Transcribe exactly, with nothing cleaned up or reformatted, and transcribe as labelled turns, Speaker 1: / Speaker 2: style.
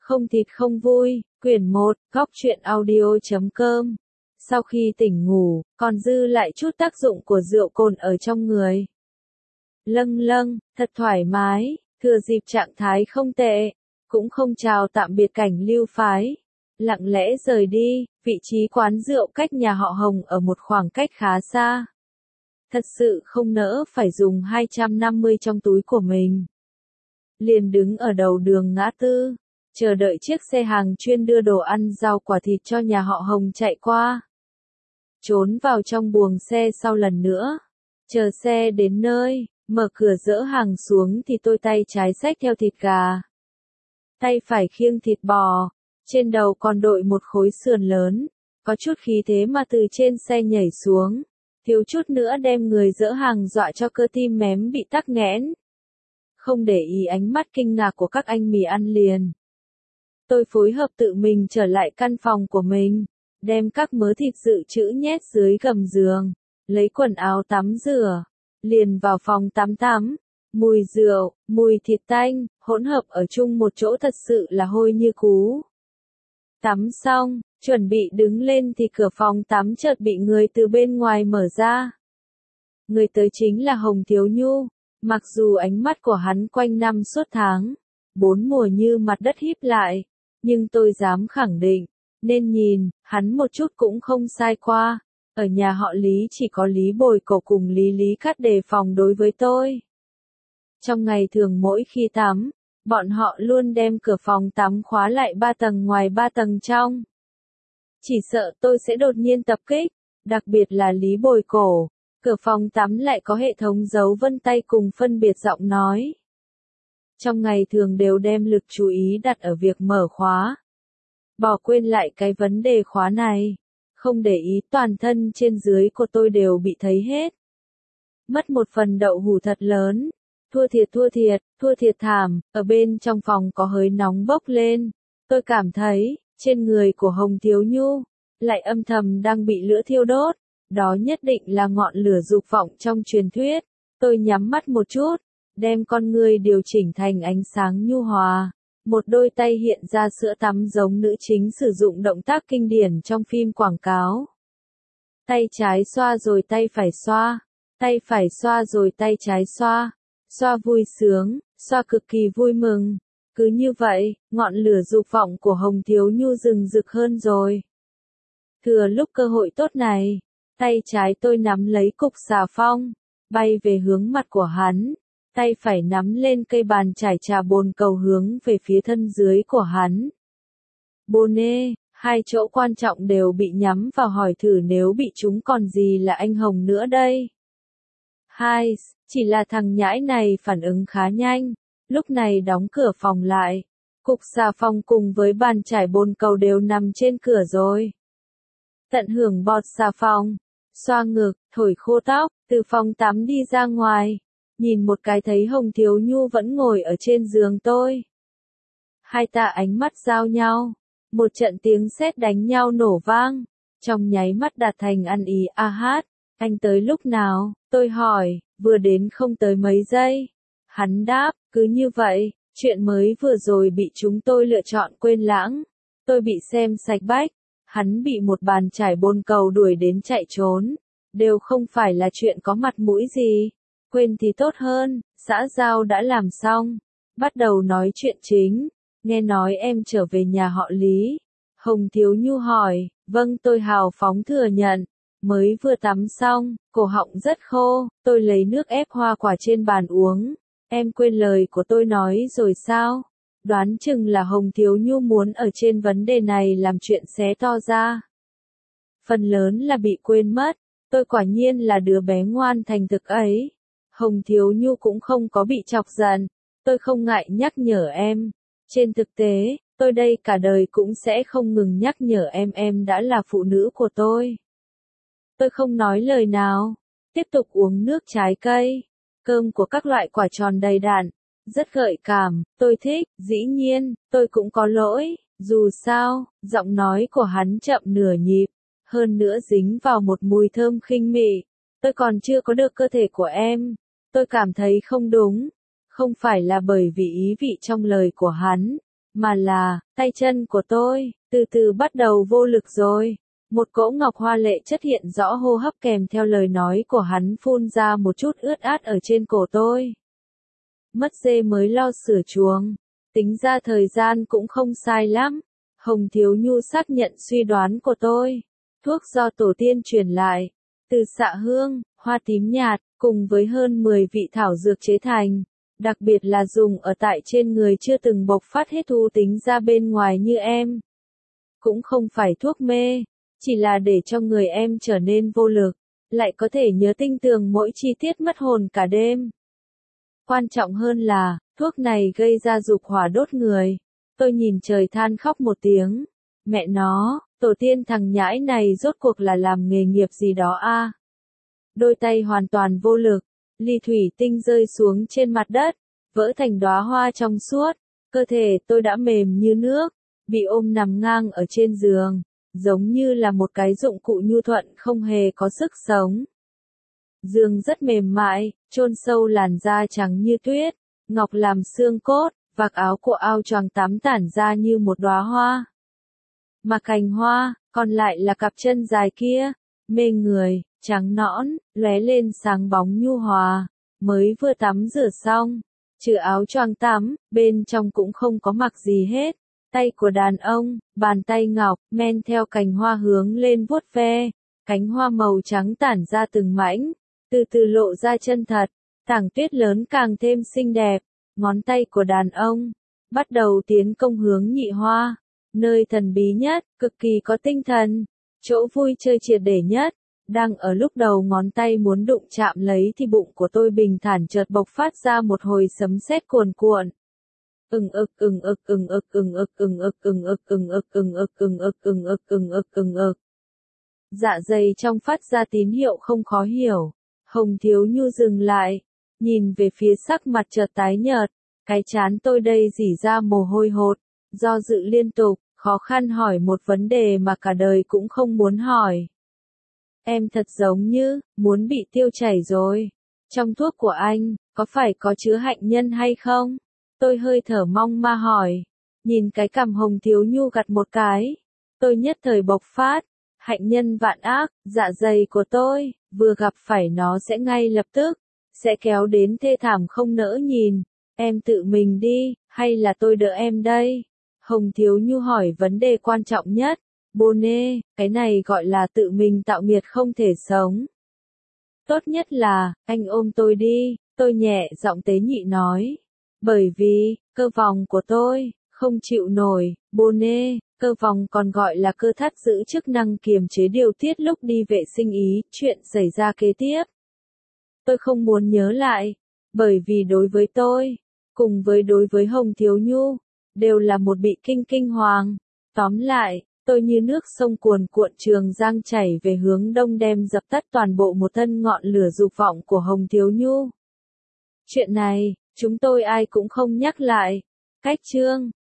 Speaker 1: Không thịt không vui, quyển một, góc truyện audio chấm com. Sau khi tỉnh ngủ, còn dư lại chút tác dụng của rượu cồn ở trong người. Lâng lâng, thật thoải mái, thừa dịp trạng thái không tệ, cũng không chào tạm biệt cảnh lưu phái. Lặng lẽ rời đi, vị trí quán rượu cách nhà họ Hồng ở một khoảng cách khá xa. Thật sự không nỡ phải dùng hai trăm năm mươi trong túi của mình. Liền đứng ở đầu đường ngã tư, chờ đợi chiếc xe hàng chuyên đưa đồ ăn rau quả thịt cho nhà họ Hồng chạy qua. Trốn vào trong buồng xe sau lần nữa. Chờ xe đến nơi, mở cửa dỡ hàng xuống thì tôi tay trái xách theo thịt gà. Tay phải khiêng thịt bò, trên đầu còn đội một khối sườn lớn, có chút khí thế mà từ trên xe nhảy xuống, thiếu chút nữa đem người dỡ hàng dọa cho cơ tim mém bị tắc nghẽn. Không để ý ánh mắt kinh ngạc của các anh mì ăn liền. Tôi phối hợp tự mình trở lại căn phòng của mình, đem các mớ thịt dự trữ nhét dưới gầm giường, lấy quần áo tắm rửa, liền vào phòng tắm tắm. Mùi rượu, mùi thịt tanh, hỗn hợp ở chung một chỗ thật sự là hôi như cú. Tắm xong, chuẩn bị đứng lên thì cửa phòng tắm chợt bị người từ bên ngoài mở ra. Người tới chính là Hồng Thiếu Nhu, mặc dù ánh mắt của hắn quanh năm suốt tháng, bốn mùa như mặt đất híp lại, nhưng tôi dám khẳng định, nên nhìn, hắn một chút cũng không sai qua. Ở nhà họ Lý chỉ có Lý Bồi Cổ cùng Lý Lý Cát đề phòng đối với tôi. Trong ngày thường mỗi khi tắm, bọn họ luôn đem cửa phòng tắm khóa lại ba tầng ngoài ba tầng trong. Chỉ sợ tôi sẽ đột nhiên tập kích, đặc biệt là Lý Bồi Cổ, cửa phòng tắm lại có hệ thống dấu vân tay cùng phân biệt giọng nói. Trong ngày thường đều đem lực chú ý đặt ở việc mở khóa. Bỏ quên lại cái vấn đề khóa này, không để ý toàn thân trên dưới của tôi đều bị thấy hết. Mất một phần đậu hủ thật lớn. Thua thiệt thua thiệt, thua thiệt thảm, ở bên trong phòng có hơi nóng bốc lên. Tôi cảm thấy, trên người của Hồng Thiếu Nhu, lại âm thầm đang bị lửa thiêu đốt. Đó nhất định là ngọn lửa dục vọng trong truyền thuyết. Tôi nhắm mắt một chút, đem con người điều chỉnh thành ánh sáng nhu hòa. Một đôi tay hiện ra sữa tắm giống nữ chính sử dụng động tác kinh điển trong phim quảng cáo. Tay trái xoa rồi tay phải xoa, tay phải xoa rồi tay trái xoa. Xoa vui sướng, xoa cực kỳ vui mừng. Cứ như vậy, ngọn lửa dục vọng của Hồng Thiếu Nhu rừng rực hơn rồi. Thừa lúc cơ hội tốt này, tay trái tôi nắm lấy cục xà phong, bay về hướng mặt của hắn. Tay phải nắm lên cây bàn chải trà bồn cầu hướng về phía thân dưới của hắn. Bồ nê, hai chỗ quan trọng đều bị nhắm vào, hỏi thử nếu bị trúng còn gì là anh Hồng nữa đây. Hai, chỉ là thằng nhãi này phản ứng khá nhanh, lúc này đóng cửa phòng lại. Cục xà phòng cùng với bàn chải bồn cầu đều nằm trên cửa rồi. Tận hưởng bọt xà phòng, xoa ngực, thổi khô tóc, từ phòng tắm đi ra ngoài. Nhìn một cái thấy Hồng Thiếu Nhu vẫn ngồi ở trên giường tôi. Hai ta ánh mắt giao nhau, một trận tiếng sét đánh nhau nổ vang, trong nháy mắt đạt thành ăn ý a hát. Anh tới lúc nào? Tôi hỏi, vừa đến không tới mấy giây. Hắn đáp, cứ như vậy, chuyện mới vừa rồi bị chúng tôi lựa chọn quên lãng. Tôi bị xem sạch bách, hắn bị một bàn chải bồn cầu đuổi đến chạy trốn. Đều không phải là chuyện có mặt mũi gì. Quên thì tốt hơn, xã giao đã làm xong. Bắt đầu nói chuyện chính, nghe nói em trở về nhà họ Lý. Hồng Thiếu Nhu hỏi, vâng, tôi hào phóng thừa nhận. Mới vừa tắm xong, cổ họng rất khô, tôi lấy nước ép hoa quả trên bàn uống. Em quên lời của tôi nói rồi sao? Đoán chừng là Hồng Thiếu Nhu muốn ở trên vấn đề này làm chuyện xé to ra. Phần lớn là bị quên mất, tôi quả nhiên là đứa bé ngoan thành thực ấy. Hồng Thiếu Nhu cũng không có bị chọc giận, tôi không ngại nhắc nhở em. Trên thực tế, tôi đây cả đời cũng sẽ không ngừng nhắc nhở em em đã là phụ nữ của tôi. Tôi không nói lời nào, tiếp tục uống nước trái cây, cơm của các loại quả tròn đầy đặn, rất gợi cảm, tôi thích, dĩ nhiên, tôi cũng có lỗi, dù sao, giọng nói của hắn chậm nửa nhịp, hơn nữa dính vào một mùi thơm khinh mị, tôi còn chưa có được cơ thể của em, tôi cảm thấy không đúng, không phải là bởi vì ý vị trong lời của hắn, mà là, tay chân của tôi, từ từ bắt đầu vô lực rồi. Một cỗ ngọc hoa lệ chất hiện rõ hô hấp kèm theo lời nói của hắn phun ra một chút ướt át ở trên cổ tôi. Mất dê mới lo sửa chuồng. Tính ra thời gian cũng không sai lắm. Hồng Thiếu Nhu xác nhận suy đoán của tôi. Thuốc do tổ tiên truyền lại. Từ xạ hương, hoa tím nhạt, cùng với hơn mười vị thảo dược chế thành. Đặc biệt là dùng ở tại trên người chưa từng bộc phát hết thu tính ra bên ngoài như em. Cũng không phải thuốc mê. Chỉ là để cho người em trở nên vô lực. Lại có thể nhớ tinh tường mỗi chi tiết mất hồn cả đêm. Quan trọng hơn là, thuốc này gây ra dục hỏa đốt người. Tôi nhìn trời than khóc một tiếng. Mẹ nó, tổ tiên thằng nhãi này rốt cuộc là làm nghề nghiệp gì đó a? Đôi tay hoàn toàn vô lực, ly thủy tinh rơi xuống trên mặt đất, vỡ thành đóa hoa trong suốt. Cơ thể tôi đã mềm như nước, bị ôm nằm ngang ở trên giường, giống như là một cái dụng cụ nhu thuận không hề có sức sống. Giường rất mềm mại, chôn sâu làn da trắng như tuyết, ngọc làm xương cốt, vạc áo của ao choàng tắm tản ra như một đóa hoa. Mà cành hoa, còn lại là cặp chân dài kia, mê người, trắng nõn, lóe lên sáng bóng nhu hòa, mới vừa tắm rửa xong, trừ áo choàng tắm, bên trong cũng không có mặc gì hết. Tay của đàn ông, bàn tay ngọc, men theo cành hoa hướng lên vuốt ve, cánh hoa màu trắng tản ra từng mảnh, từ từ lộ ra chân thật, tảng tuyết lớn càng thêm xinh đẹp, ngón tay của đàn ông, bắt đầu tiến công hướng nhị hoa, nơi thần bí nhất, cực kỳ có tinh thần, chỗ vui chơi triệt để nhất, đang ở lúc đầu ngón tay muốn đụng chạm lấy thì bụng của tôi bình thản chợt bộc phát ra một hồi sấm sét cuồn cuộn. Ừng ực ừng ực ừng ực ừng ực ừng ực ừng ực ừng ực ừng ực ừng ực ừng ực ừng ực ừng ực. Dạ dày trong phát ra tín hiệu không khó hiểu. Hồng Thiếu Nhu dừng lại, nhìn về phía sắc mặt chợt tái nhợt, cái trán tôi đây rỉ ra mồ hôi hột, do dự liên tục, khó khăn hỏi một vấn đề mà cả đời cũng không muốn hỏi. Em thật giống như, muốn bị tiêu chảy rồi. Trong thuốc của anh, có phải có chứa hạnh nhân hay không? Tôi hơi thở mong ma hỏi. Nhìn cái cằm Hồng Thiếu Nhu gật một cái. Tôi nhất thời bộc phát. Hạnh nhân vạn ác, dạ dày của tôi, vừa gặp phải nó sẽ ngay lập tức, sẽ kéo đến thê thảm không nỡ nhìn. Em tự mình đi, hay là tôi đỡ em đây? Hồng Thiếu Nhu hỏi vấn đề quan trọng nhất. Bồ nê, cái này gọi là tự mình tạo nghiệt không thể sống. Tốt nhất là, anh ôm tôi đi, tôi nhẹ giọng tế nhị nói. Bởi vì, cơ vòng của tôi, không chịu nổi, bồ nê, cơ vòng còn gọi là cơ thắt giữ chức năng kiềm chế điều tiết lúc đi vệ sinh ý, chuyện xảy ra kế tiếp. Tôi không muốn nhớ lại, bởi vì đối với tôi, cùng với đối với Hồng Thiếu Nhu, đều là một bị kinh kinh hoàng. Tóm lại, tôi như nước sông cuồn cuộn Trường Giang chảy về hướng đông đem dập tắt toàn bộ một thân ngọn lửa dục vọng của Hồng Thiếu Nhu. Chuyện này, chúng tôi ai cũng không nhắc lại. Cách chương